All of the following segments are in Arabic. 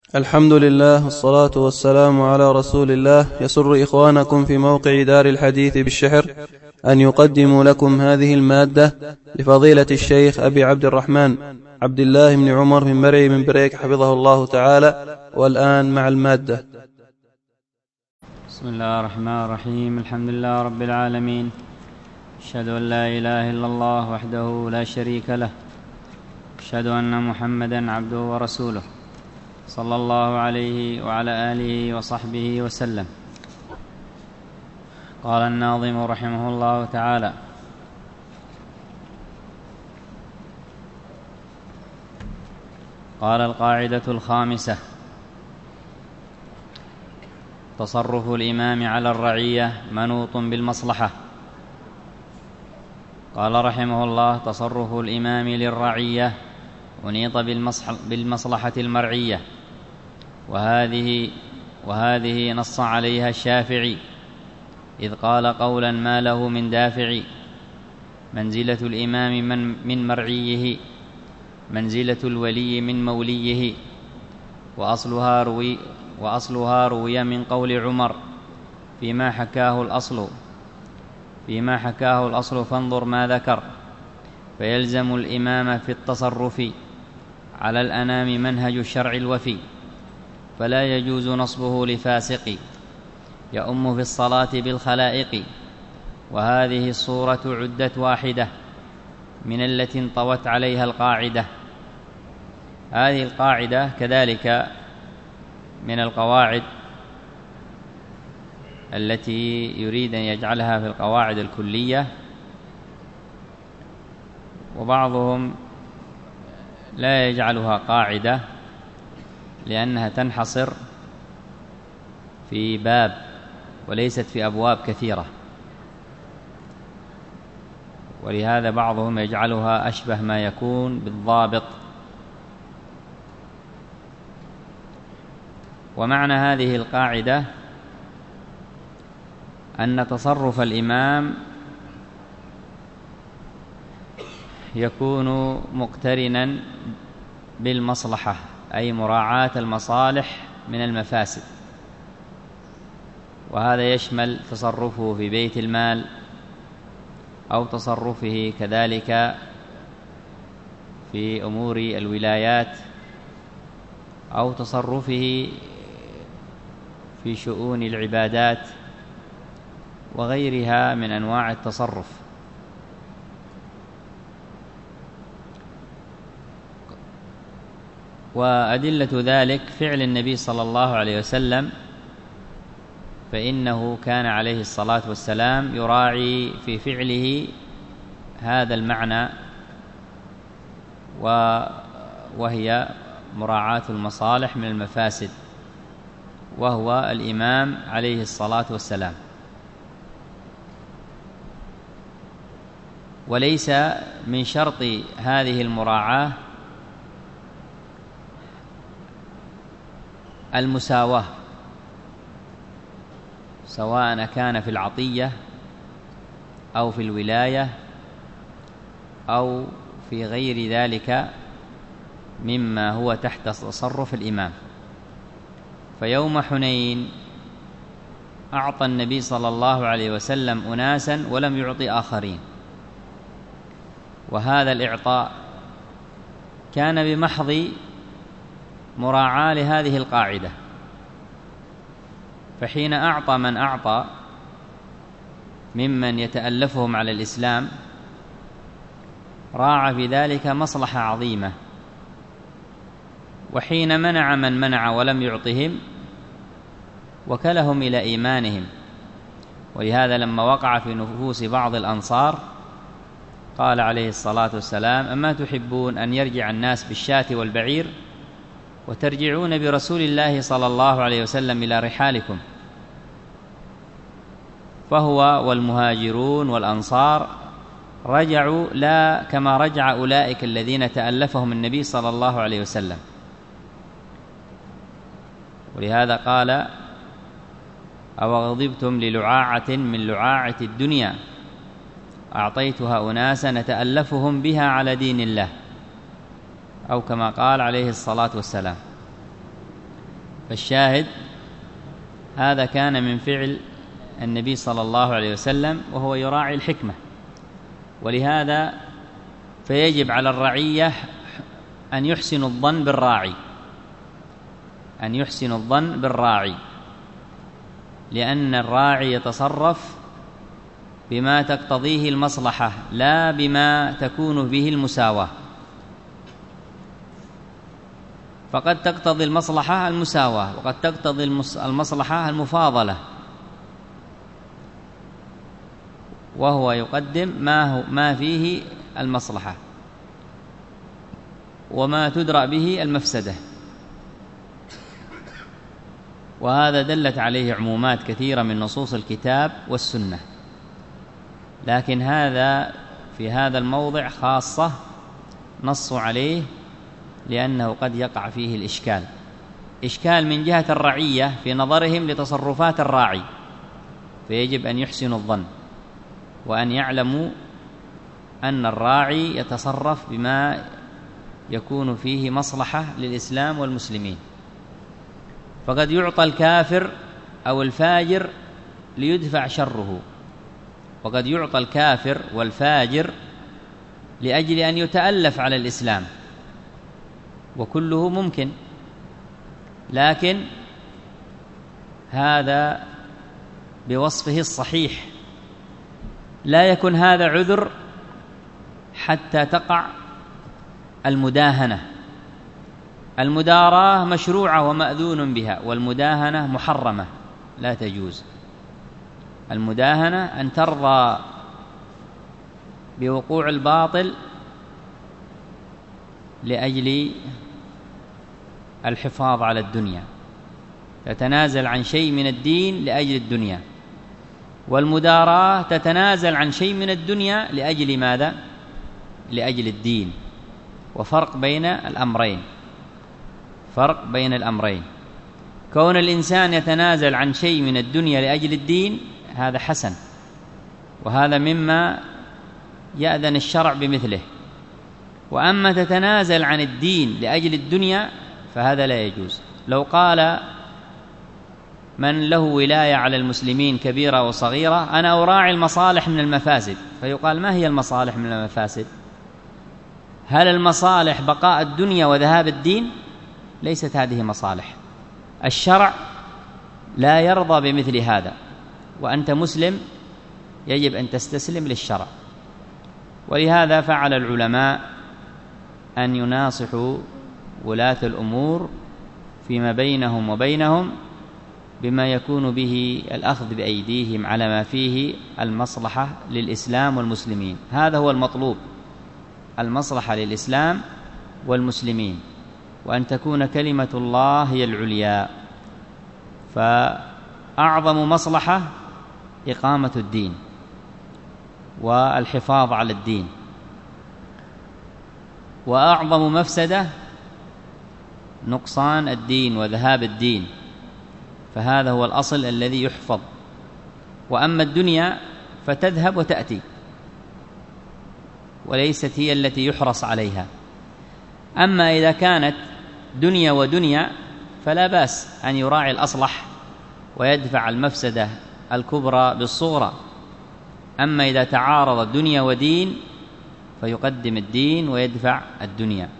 الحمد لله والصلاة والسلام على رسول الله. يسر إخوانكم في موقع دار الحديث بالشحر أن يقدموا لكم هذه المادة لفضيلة الشيخ أبي عبد الرحمن عبد الله بن عمر من مرعي من بريك حفظه الله تعالى. والآن مع المادة. بسم الله الرحمن الرحيم. الحمد لله رب العالمين، أشهد أن لا إله إلا الله وحده لا شريك له، أشهد أن محمدا عبده ورسوله، صلى الله عليه وعلى آله وصحبه وسلم. قال الناظم رحمه الله تعالى: قال: القاعدة الخامسة: تصرف الإمام على الرعية منوط بالمصلحة. قال رحمه الله: تصرف الإمام للرعية أنيط بالمصلحة المرعية، وهذه نص عليها الشافعي إذ قال قولا ما له من دافع: منزلة الإمام من مرعيه، منزلة الولي من موليه، وأصلها روي من قول عمر فيما حكاه الأصل فانظر ما ذكر، فيلزم الإمام في التصرف على الأنام منهج الشرع الوفي، فلا يجوز نصبه لفاسق يؤم في الصلاة بالخلائق. وهذه الصورة عدت واحدة من التي انطوت عليها القاعدة. هذه القاعدة كذلك من القواعد التي يريد أن يجعلها في القواعد الكلية، وبعضهم لا يجعلها قاعدة لأنها تنحصر في باب وليست في أبواب كثيرة، ولهذا بعضهم يجعلها أشبه ما يكون بالضابط. ومعنى هذه القاعدة أن تصرف الإمام يكون مقترنا بالمصلحة، أي مراعاة المصالح من المفاسد، وهذا يشمل تصرفه في بيت المال، أو تصرفه كذلك في أمور الولايات، أو تصرفه في شؤون العبادات وغيرها من أنواع التصرف. وأدلة ذلك فعل النبي صلى الله عليه وسلم، فإنه كان عليه الصلاة والسلام يراعي في فعله هذا المعنى، وهي مراعاة المصالح من المفاسد، وهو الإمام عليه الصلاة والسلام. وليس من شرط هذه المراعاة المساواة، سواء كان في العطية أو في الولاية أو في غير ذلك مما هو تحت تصرف الإمام. فيوم حنين أعطى النبي صلى الله عليه وسلم أناسا ولم يعطي آخرين، وهذا الإعطاء كان بمحض مراعاة لهذه القاعدة. فحين أعطى من أعطى ممن يتألفهم على الإسلام راعى في ذلك مصلحة عظيمة، وحين منع من منع ولم يعطهم وكلهم إلى إيمانهم. ولهذا لما وقع في نفوس بعض الأنصار قال عليه الصلاة والسلام: أما تحبون أن يرجع الناس بالشاة والبعير وترجعون برسول الله صلى الله عليه وسلم إلى رحالكم؟ فهو والمهاجرون والأنصار رجعوا لا كما رجع أولئك الذين تألفهم النبي صلى الله عليه وسلم. ولهذا قال: أو غضبتم للعاعة من لعاعة الدنيا أعطيتها أناسا نتألفهم بها على دين الله، أو كما قال عليه الصلاة والسلام. فالشاهد هذا كان من فعل النبي صلى الله عليه وسلم، وهو يراعي الحكمة. ولهذا فيجب على الرعية أن يحسنوا الظن بالراعي، أن يحسنوا الظن بالراعي، لأن الراعي يتصرف بما تقتضيه المصلحة لا بما تكون به المساواة. فقد تقتضي المصلحة المساواة، وقد تقتضي المصلحة المفاضلة، وهو يقدم ما فيه المصلحة وما تدرأ به المفسدة. وهذا دلت عليه عمومات كثيرة من نصوص الكتاب والسنة، لكن هذا في هذا الموضع خاصة نصوا عليه لأنه قد يقع فيه الإشكال، إشكال من جهة الرعية في نظرهم لتصرفات الراعي، فيجب أن يحسنوا الظن وأن يعلموا أن الراعي يتصرف بما يكون فيه مصلحة للإسلام والمسلمين. فقد يعطى الكافر أو الفاجر ليدفع شره، وقد يعطى الكافر والفاجر لأجل أن يتألف على الإسلام، وكله ممكن، لكن هذا بوصفه الصحيح. لا يكون هذا عذر حتى تقع المداهنة. المداراة مشروعة ومأذون بها، والمداهنة محرمة لا تجوز. المداهنة أن ترضى بوقوع الباطل لأجل الحفاظ على الدنيا، تتنازل عن شيء من الدين لأجل الدنيا. والمداراة تتنازل عن شيء من الدنيا لأجل ماذا؟ لأجل الدين. وفرق بين الأمرين، فرق بين الأمرين. كون الإنسان يتنازل عن شيء من الدنيا لأجل الدين هذا حسن، وهذا مما يأذن الشرع بمثله. وأما تتنازل عن الدين لأجل الدنيا فهذا لا يجوز. لو قال من له ولاية على المسلمين كبيرة وصغيرة أنا أراعي المصالح من المفاسد، فيقال ما هي المصالح من المفاسد؟ هل المصالح بقاء الدنيا وذهاب الدين؟ ليست هذه مصالح. الشرع لا يرضى بمثل هذا، وأنت مسلم يجب أن تستسلم للشرع. ولهذا فعل العلماء أن يناصحوا ولاة الأمور فيما بينهم وبينهم بما يكون به الأخذ بأيديهم على ما فيه المصلحة للإسلام والمسلمين. هذا هو المطلوب، المصلحة للإسلام والمسلمين، وأن تكون كلمة الله هي العليا. فأعظم مصلحة إقامة الدين والحفاظ على الدين، وأعظم مفسدة نقصان الدين وذهاب الدين، فهذا هو الأصل الذي يحفظ. وأما الدنيا فتذهب وتأتي، وليست هي التي يحرص عليها. أما إذا كانت دنيا ودنيا فلا بأس أن يراعي الأصلح ويدفع المفسدة الكبرى بالصغرى. أما إذا تعارض دنيا ودين فيقدم الدين ويدفع الدنيا،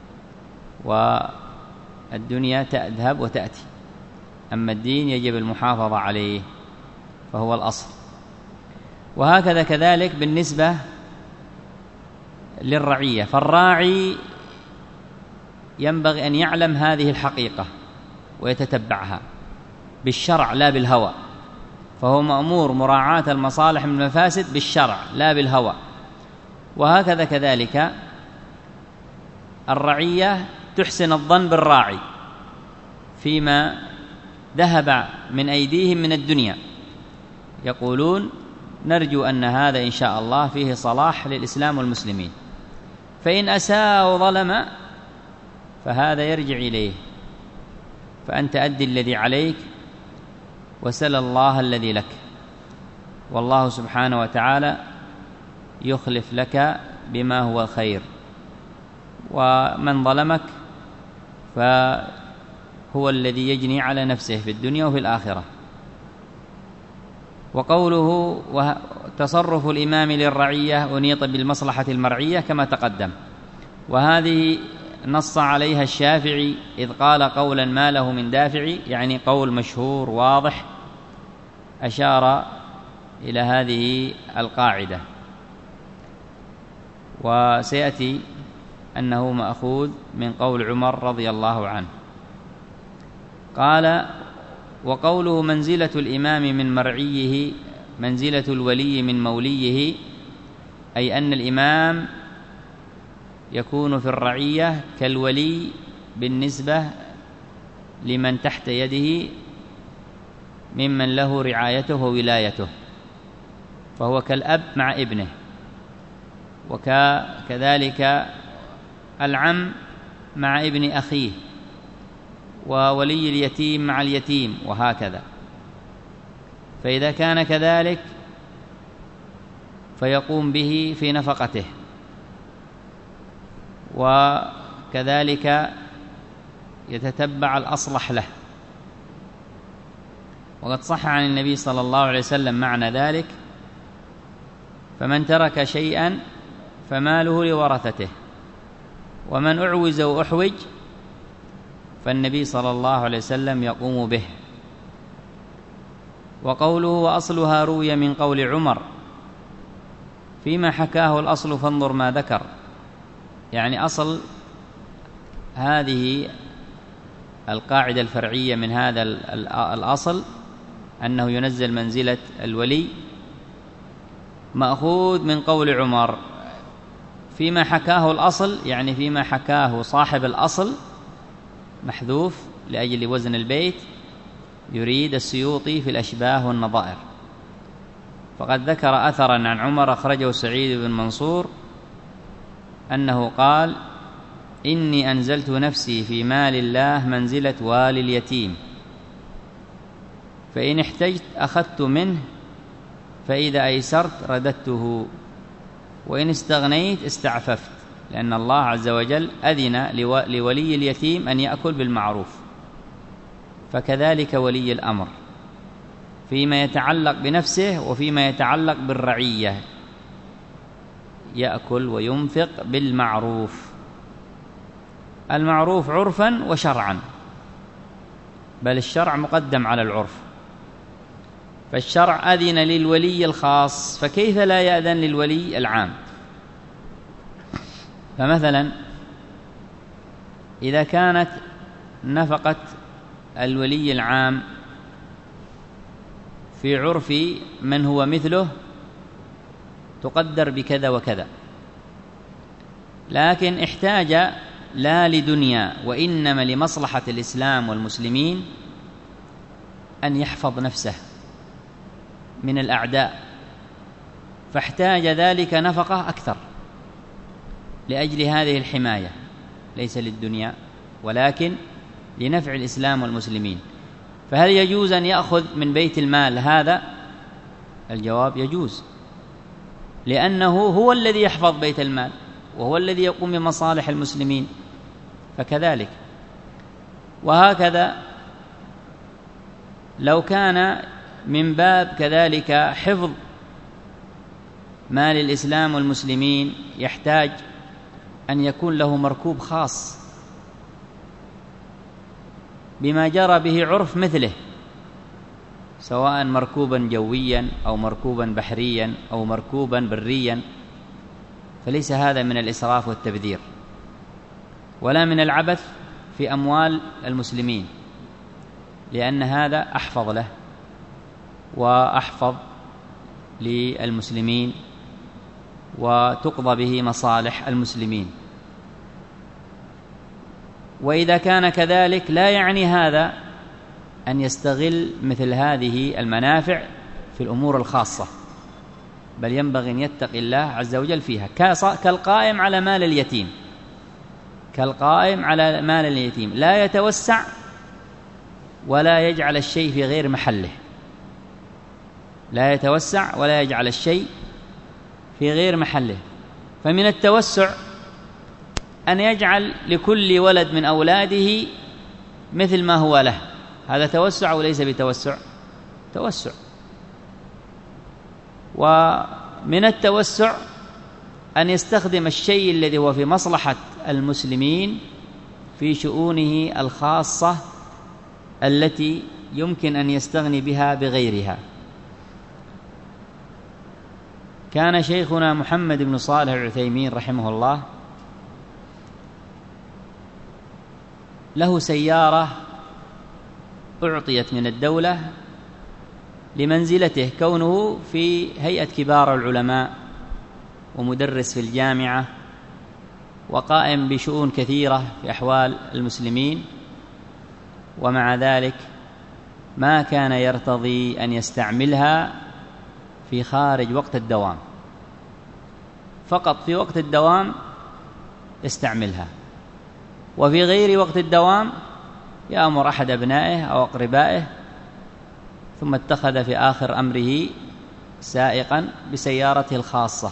والدنيا تذهب وتأتي، أما الدين يجب المحافظة عليه فهو الأصل. وهكذا كذلك بالنسبة للرعية، فالراعي ينبغي أن يعلم هذه الحقيقة ويتتبعها بالشرع لا بالهوى، فهو مأمور مراعاة المصالح من المفاسد بالشرع لا بالهوى. وهكذا كذلك الرعية تحسن الظن بالراعي فيما ذهب من أيديهم من الدنيا، يقولون نرجو أن هذا إن شاء الله فيه صلاح للإسلام والمسلمين، فإن أساء وظلم فهذا يرجع إليه، فأنت أدي الذي عليك وسل الله الذي لك، والله سبحانه وتعالى يخلف لك بما هو الخير. ومن ظلمك هو الذي يجني على نفسه في الدنيا وفي الآخرة. وقوله تصرف الإمام للرعية أنيط بالمصلحة المرعية كما تقدم، وهذه نص عليها الشافعي إذ قال قولا ما له من دافع، يعني قول مشهور واضح أشار إلى هذه القاعدة، وسيأتي أنه مأخوذ من قول عمر رضي الله عنه. قال وقوله منزلة الإمام من مرعيه منزلة الولي من موليه، أي أن الإمام يكون في الرعية كالولي بالنسبة لمن تحت يده ممن له رعايته وولايته، فهو كالأب مع ابنه، وكذلك العم مع ابن أخيه، وولي اليتيم مع اليتيم، وهكذا. فإذا كان كذلك فيقوم به في نفقته، وكذلك يتتبع الأصلح له. وقد صح عن النبي صلى الله عليه وسلم معنى ذلك: فمن ترك شيئا فماله لورثته، ومن أعوز وأحوج فالنبي صلى الله عليه وسلم يقوم به. وقوله وأصلها روي من قول عمر فيما حكاه الأصل فانظر ما ذكر، يعني أصل هذه القاعدة الفرعية من هذا الأصل أنه ينزل منزلة الولي مأخوذ من قول عمر فيما حكاه الأصل، يعني فيما حكاه صاحب الأصل محذوف لأجل وزن البيت، يريد السيوطي في الأشباه والنظائر. فقد ذكر أثرا عن عمر أخرجه سعيد بن منصور أنه قال: إني أنزلت نفسي في مال الله منزلة والي اليتيم، فإن احتجت أخذت منه، فإذا أيسرت رددته، وإن استغنيت استعففت، لأن الله عز وجل أذن لولي اليتيم أن يأكل بالمعروف، فكذلك ولي الأمر فيما يتعلق بنفسه وفيما يتعلق بالرعية يأكل وينفق بالمعروف، المعروف عرفا وشرعا، بل الشرع مقدم على العرف. فالشرع أذن للولي الخاص، فكيف لا يأذن للولي العام؟ فمثلا إذا كانت نفقة الولي العام في عرف من هو مثله تقدر بكذا وكذا، لكن احتاج لا لدنيا وإنما لمصلحة الإسلام والمسلمين أن يحفظ نفسه من الأعداء، فاحتاج ذلك نفقة أكثر لأجل هذه الحماية، ليس للدنيا ولكن لنفع الإسلام والمسلمين. فهل يجوز أن يأخذ من بيت المال هذا؟ الجواب يجوز، لأنه هو الذي يحفظ بيت المال وهو الذي يقوم بمصالح المسلمين، فكذلك. وهكذا لو كان من باب كذلك حفظ مال الإسلام والمسلمين يحتاج أن يكون له مركوب خاص بما جرى به عرف مثله، سواء مركوبا جويا أو مركوبا بحريا أو مركوبا بريا، فليس هذا من الإسراف والتبذير ولا من العبث في أموال المسلمين، لأن هذا أحفظ له وأحفظ للمسلمين وتقضى به مصالح المسلمين. وإذا كان كذلك لا يعني هذا أن يستغل مثل هذه المنافع في الأمور الخاصة، بل ينبغي أن يتقي الله عز وجل فيها، كالقائم على مال اليتيم، كالقائم على مال اليتيم لا يتوسع ولا يجعل الشيء في غير محله، لا يتوسع ولا يجعل الشيء في غير محله. فمن التوسع أن يجعل لكل ولد من أولاده مثل ما هو له. هذا توسع أو ليس بتوسع؟ توسع. ومن التوسع أن يستخدم الشيء الذي هو في مصلحة المسلمين في شؤونه الخاصة التي يمكن أن يستغني بها بغيرها. كان شيخنا محمد بن صالح العثيمين رحمه الله له سيارة أعطيت من الدولة لمنزلته، كونه في هيئة كبار العلماء ومدرس في الجامعة وقائم بشؤون كثيرة في أحوال المسلمين، ومع ذلك ما كان يرتضي أن يستعملها في خارج وقت الدوام، فقط في وقت الدوام يستعملها، وفي غير وقت الدوام يأمر أحد أبنائه أو أقربائه، ثم اتخذ في آخر أمره سائقا بسيارته الخاصة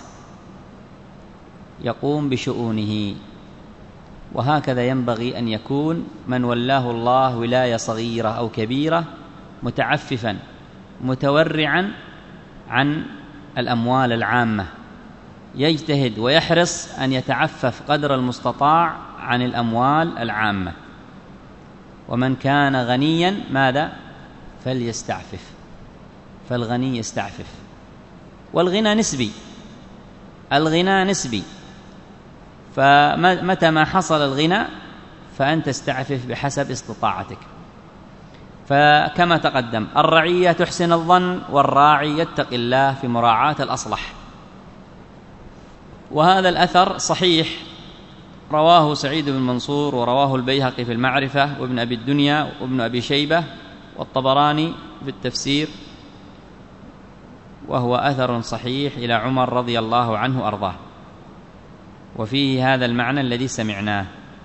يقوم بشؤونه. وهكذا ينبغي أن يكون من ولاه الله ولاية صغيرة أو كبيرة، متعففا متورعا عن الأموال العامة، يجتهد ويحرص أن يتعفف قدر المستطاع عن الأموال العامة. ومن كان غنيا ماذا؟ فليستعفف، فالغني يستعفف. والغنى نسبي، الغنى نسبي، فمتى ما حصل الغنى فأنت استعفف بحسب استطاعتك. فكما تقدم الرعية تحسن الظن والراعي يتقي الله في مراعاة الأصلح. وهذا الأثر صحيح، رواه سعيد بن منصور ورواه البيهقي في المعرفة وابن أبي الدنيا وابن أبي شيبة والطبراني في التفسير، وهو أثر صحيح إلى عمر رضي الله عنه أرضاه، وفيه هذا المعنى الذي سمعناه.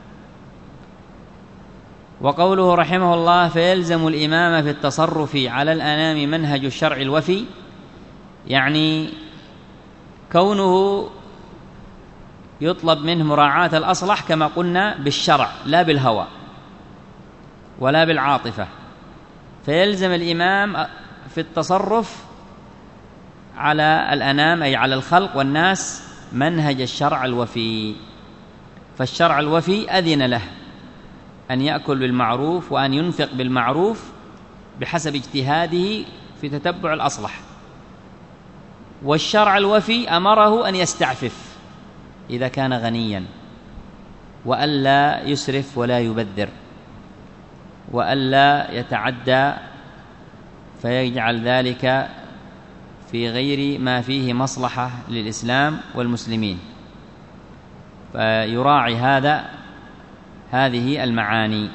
وقوله رحمه الله فيلزم الإمام في التصرف على الأنام منهج الشرع الوفي، يعني كونه يطلب منه مراعاة الأصلح كما قلنا بالشرع لا بالهوى ولا بالعاطفة. فيلزم الإمام في التصرف على الأنام أي على الخلق والناس منهج الشرع الوفي. فالشرع الوفي أذن له أن يأكل بالمعروف وأن ينفق بالمعروف بحسب اجتهاده في تتبع الأصلح، والشرع الوفي أمره أن يستعفف إذا كان غنيا، وألا يسرف ولا يبذر، وألا يتعدى فيجعل ذلك في غير ما فيه مصلحة للإسلام والمسلمين، فيراعي هذه المعاني.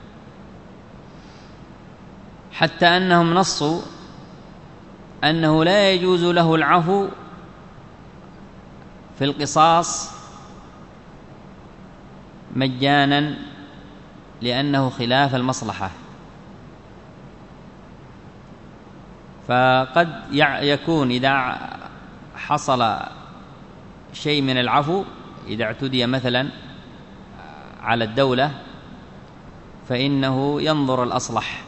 حتى أنهم نصوا أنه لا يجوز له العفو في القصاص مجانا لأنه خلاف المصلحة. فقد يكون إذا حصل شيء من العفو، إذا اعتدي مثلا على الدولة، فإنه ينظر الأصلح،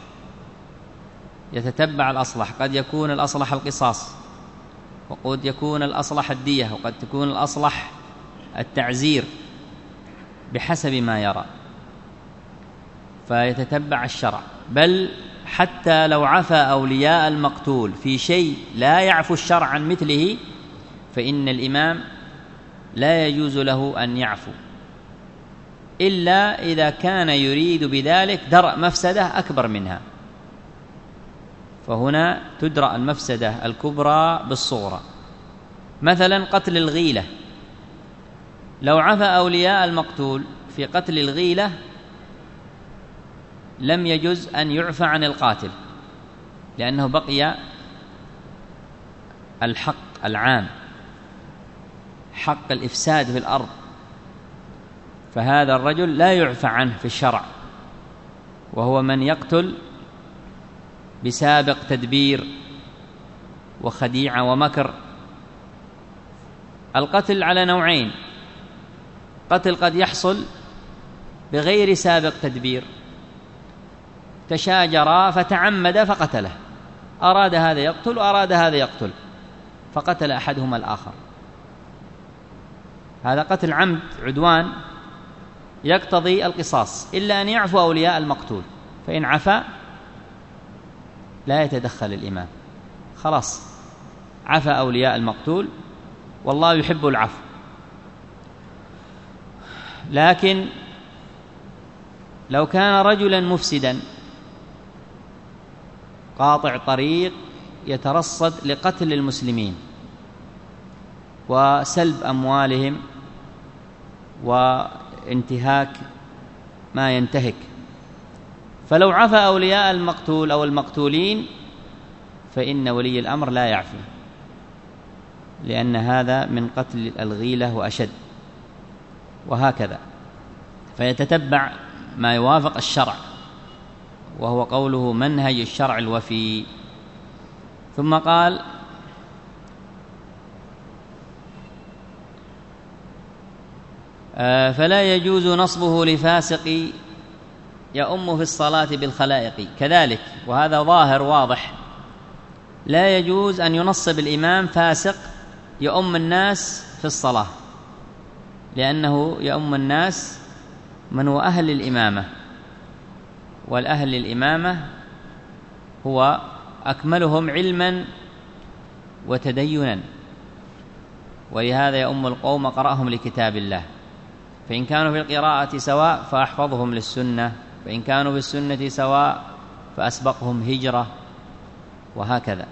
يتتبع الأصلح. قد يكون الأصلح القصاص، وقد يكون الأصلح الدية، وقد تكون الأصلح التعزير بحسب ما يرى، فيتتبع الشرع. بل حتى لو عفى أولياء المقتول في شيء لا يعفو الشرع عن مثله، فإن الإمام لا يجوز له أن يعفو إلا إذا كان يريد بذلك درء مفسدة أكبر منها، فهنا تدرأ المفسدة الكبرى بالصغرى. مثلا قتل الغيلة، لو عفى أولياء المقتول في قتل الغيلة لم يجوز أن يعفى عن القاتل، لأنه بقي الحق العام، حق الإفساد في الأرض، فهذا الرجل لا يعفى عنه في الشرع، وهو من يقتل بسابق تدبير وخديعة ومكر. القتل على نوعين: قتل قد يحصل بغير سابق تدبير، تشاجرا فتعمد فقتله، أراد هذا يقتل وأراد هذا يقتل، فقتل أحدهما الآخر، هذا قتل عمد عدوان يقتضي القصاص، إلا أن يعفو أولياء المقتول، فإن عفا لا يتدخل الإمام، خلاص عفى أولياء المقتول والله يحب العفو. لكن لو كان رجلا مفسدا قاطع طريق يترصد لقتل المسلمين وسلب أموالهم وانتهاك ما ينتهك، فلو عفى أولياء المقتول أو المقتولين فإن ولي الأمر لا يعفو، لأن هذا من قتل الغيلة وأشد، وهكذا. فيتتبع ما يوافق الشرع، وهو قوله منهج الشرع الوفي. ثم قال: فلا يجوز نصبه لفاسق يؤم في الصلاة بالخلائق. كذلك، وهذا ظاهر واضح، لا يجوز أن ينصب الإمام فاسق يؤم الناس في الصلاة، لأنه يؤم الناس من هو أهل الإمامة، والأهل الإمامة هو أكملهم علما وتدينا، ولهذا يؤم القوم قرأهم لكتاب الله، فإن كانوا في القراءة سواء فأحفظهم للسنة، فإن كانوا في السنة سواء فأسبقهم هجرة، وهكذا.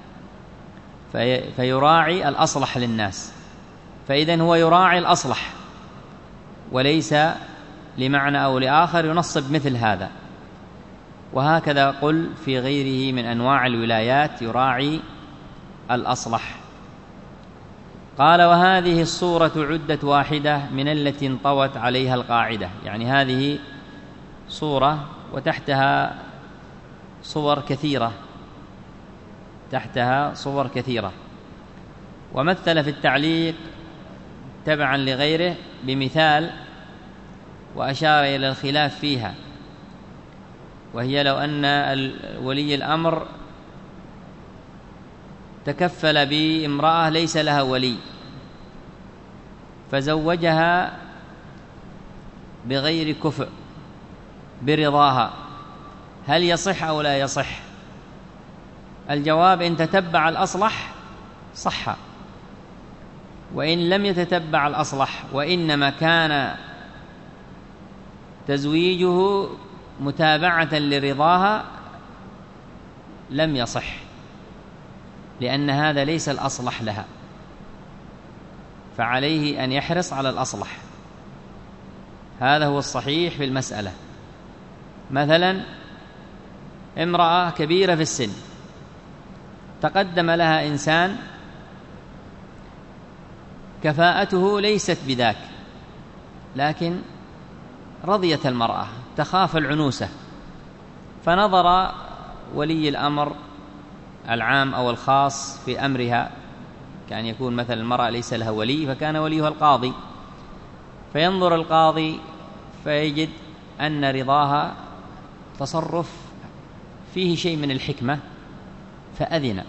فيراعي الأصلح للناس، فإذن هو يراعي الأصلح، وليس لمعنى أو لآخر ينصب مثل هذا. وهكذا قل في غيره من أنواع الولايات يراعي الأصلح. قال: وهذه الصورة عدة واحدة من التي انطوت عليها القاعدة، يعني هذه صورة وتحتها صور كثيرة، تحتها صور كثيرة. ومثل في التعليق تبعا لغيره بمثال وأشار إلى الخلاف فيها، وهي لو أن ولي الأمر تكفل بامرأة ليس لها ولي فزوجها بغير كفء برضاها، هل يصح أو لا يصح؟ الجواب: إن تتبع الأصلح صح، وإن لم يتتبع الأصلح وإنما كان تزويجه متابعة لرضاها لم يصح، لأن هذا ليس الأصلح لها، فعليه أن يحرص على الأصلح. هذا هو الصحيح في المسألة. مثلا امرأة كبيرة في السن تقدم لها إنسان كفاءته ليست بذاك، لكن رضيت المرأة، تخاف العنوسة، فنظر ولي الأمر العام أو الخاص في أمرها، كان يكون مثلا المرأة ليس لها ولي فكان وليها القاضي، فينظر القاضي فيجد أن رضاها تصرف فيه شيء من الحكمة فأذن،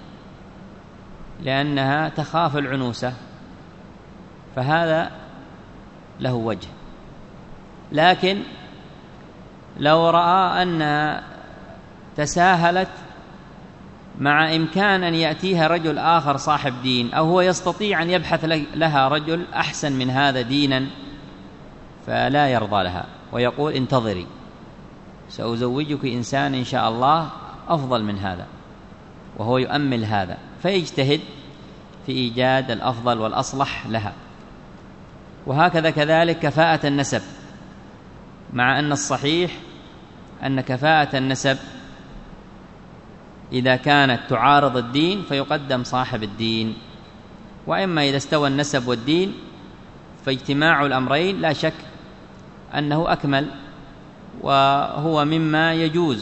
لأنها تخاف العنوسة، فهذا له وجه. لكن لو رأى أنها تساهلت مع إمكان أن يأتيها رجل آخر صاحب دين، أو هو يستطيع أن يبحث لها رجل أحسن من هذا دينا، فلا يرضى لها ويقول: انتظري سأزوجك إنسان إن شاء الله أفضل من هذا، وهو يؤمل هذا، فيجتهد في إيجاد الأفضل والأصلح لها. وهكذا كذلك كفاءة النسب، مع أن الصحيح أن كفاءة النسب إذا كانت تعارض الدين فيقدم صاحب الدين، وإما إذا استوى النسب والدين فاجتماع الأمرين لا شك أنه أكمل، وهو مما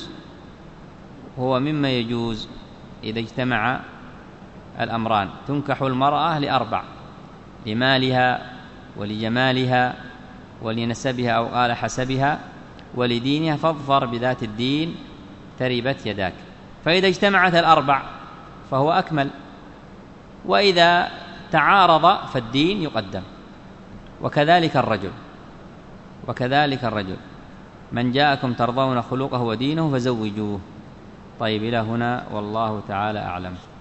يجوز إذا اجتمع الأمران. تنكح المرأة لأربع: لمالها ولجمالها ولنسبها أو قال حسبها ولدينها، فاظفر بذات الدين تربت يداك. فإذا اجتمعت الأربع فهو أكمل، وإذا تعارض فالدين يقدم. وكذلك الرجل من جاءكم ترضون خلقه ودينه فزوجوه. طيب، إلى هنا والله تعالى أعلم.